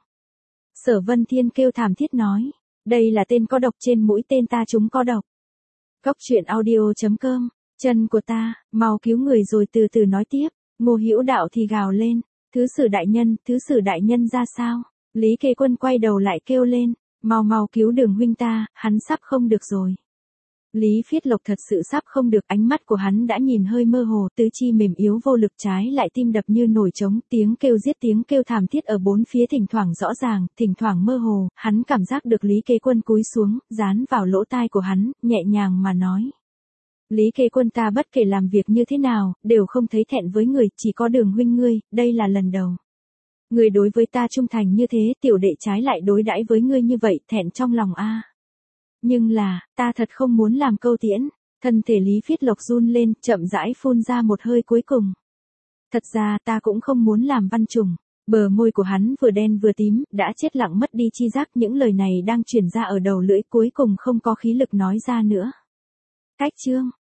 Sở Vân Thiên kêu thảm thiết nói, đây là tên có độc trên mũi tên ta chúng có độc. Góc truyện audio chấm com Chân của ta, mau cứu người rồi từ từ nói tiếp. Ngô Hữu Đạo thì gào lên, thứ sử đại nhân, thứ sử đại nhân ra sao? Lý Kế Quân quay đầu lại kêu lên, mau mau cứu Đường huynh ta, hắn sắp không được rồi. Lý Phiết Lộc thật sự sắp không được, ánh mắt của hắn đã nhìn hơi mơ hồ, tứ chi mềm yếu vô lực, trái lại tim đập như nổi trống, tiếng kêu giết tiếng kêu thảm thiết ở bốn phía thỉnh thoảng rõ ràng, thỉnh thoảng mơ hồ, hắn cảm giác được Lý Kế Quân cúi xuống, dán vào lỗ tai của hắn, nhẹ nhàng mà nói. Lý Kế Quân, ta bất kể làm việc như thế nào, đều không thấy thẹn với người, chỉ có Đường huynh ngươi, đây là lần đầu. Người đối với ta trung thành như thế, tiểu đệ trái lại đối đãi với ngươi như vậy, thẹn trong lòng a. Nhưng là, ta thật không muốn làm câu tiễn. Thân thể Lý Phiết Lộc run lên, chậm rãi phun ra một hơi cuối cùng. Thật ra ta cũng không muốn làm văn trùng. Bờ môi của hắn vừa đen vừa tím, đã chết lặng mất đi chi giác, những lời này đang truyền ra ở đầu lưỡi, cuối cùng không có khí lực nói ra nữa. Cách chương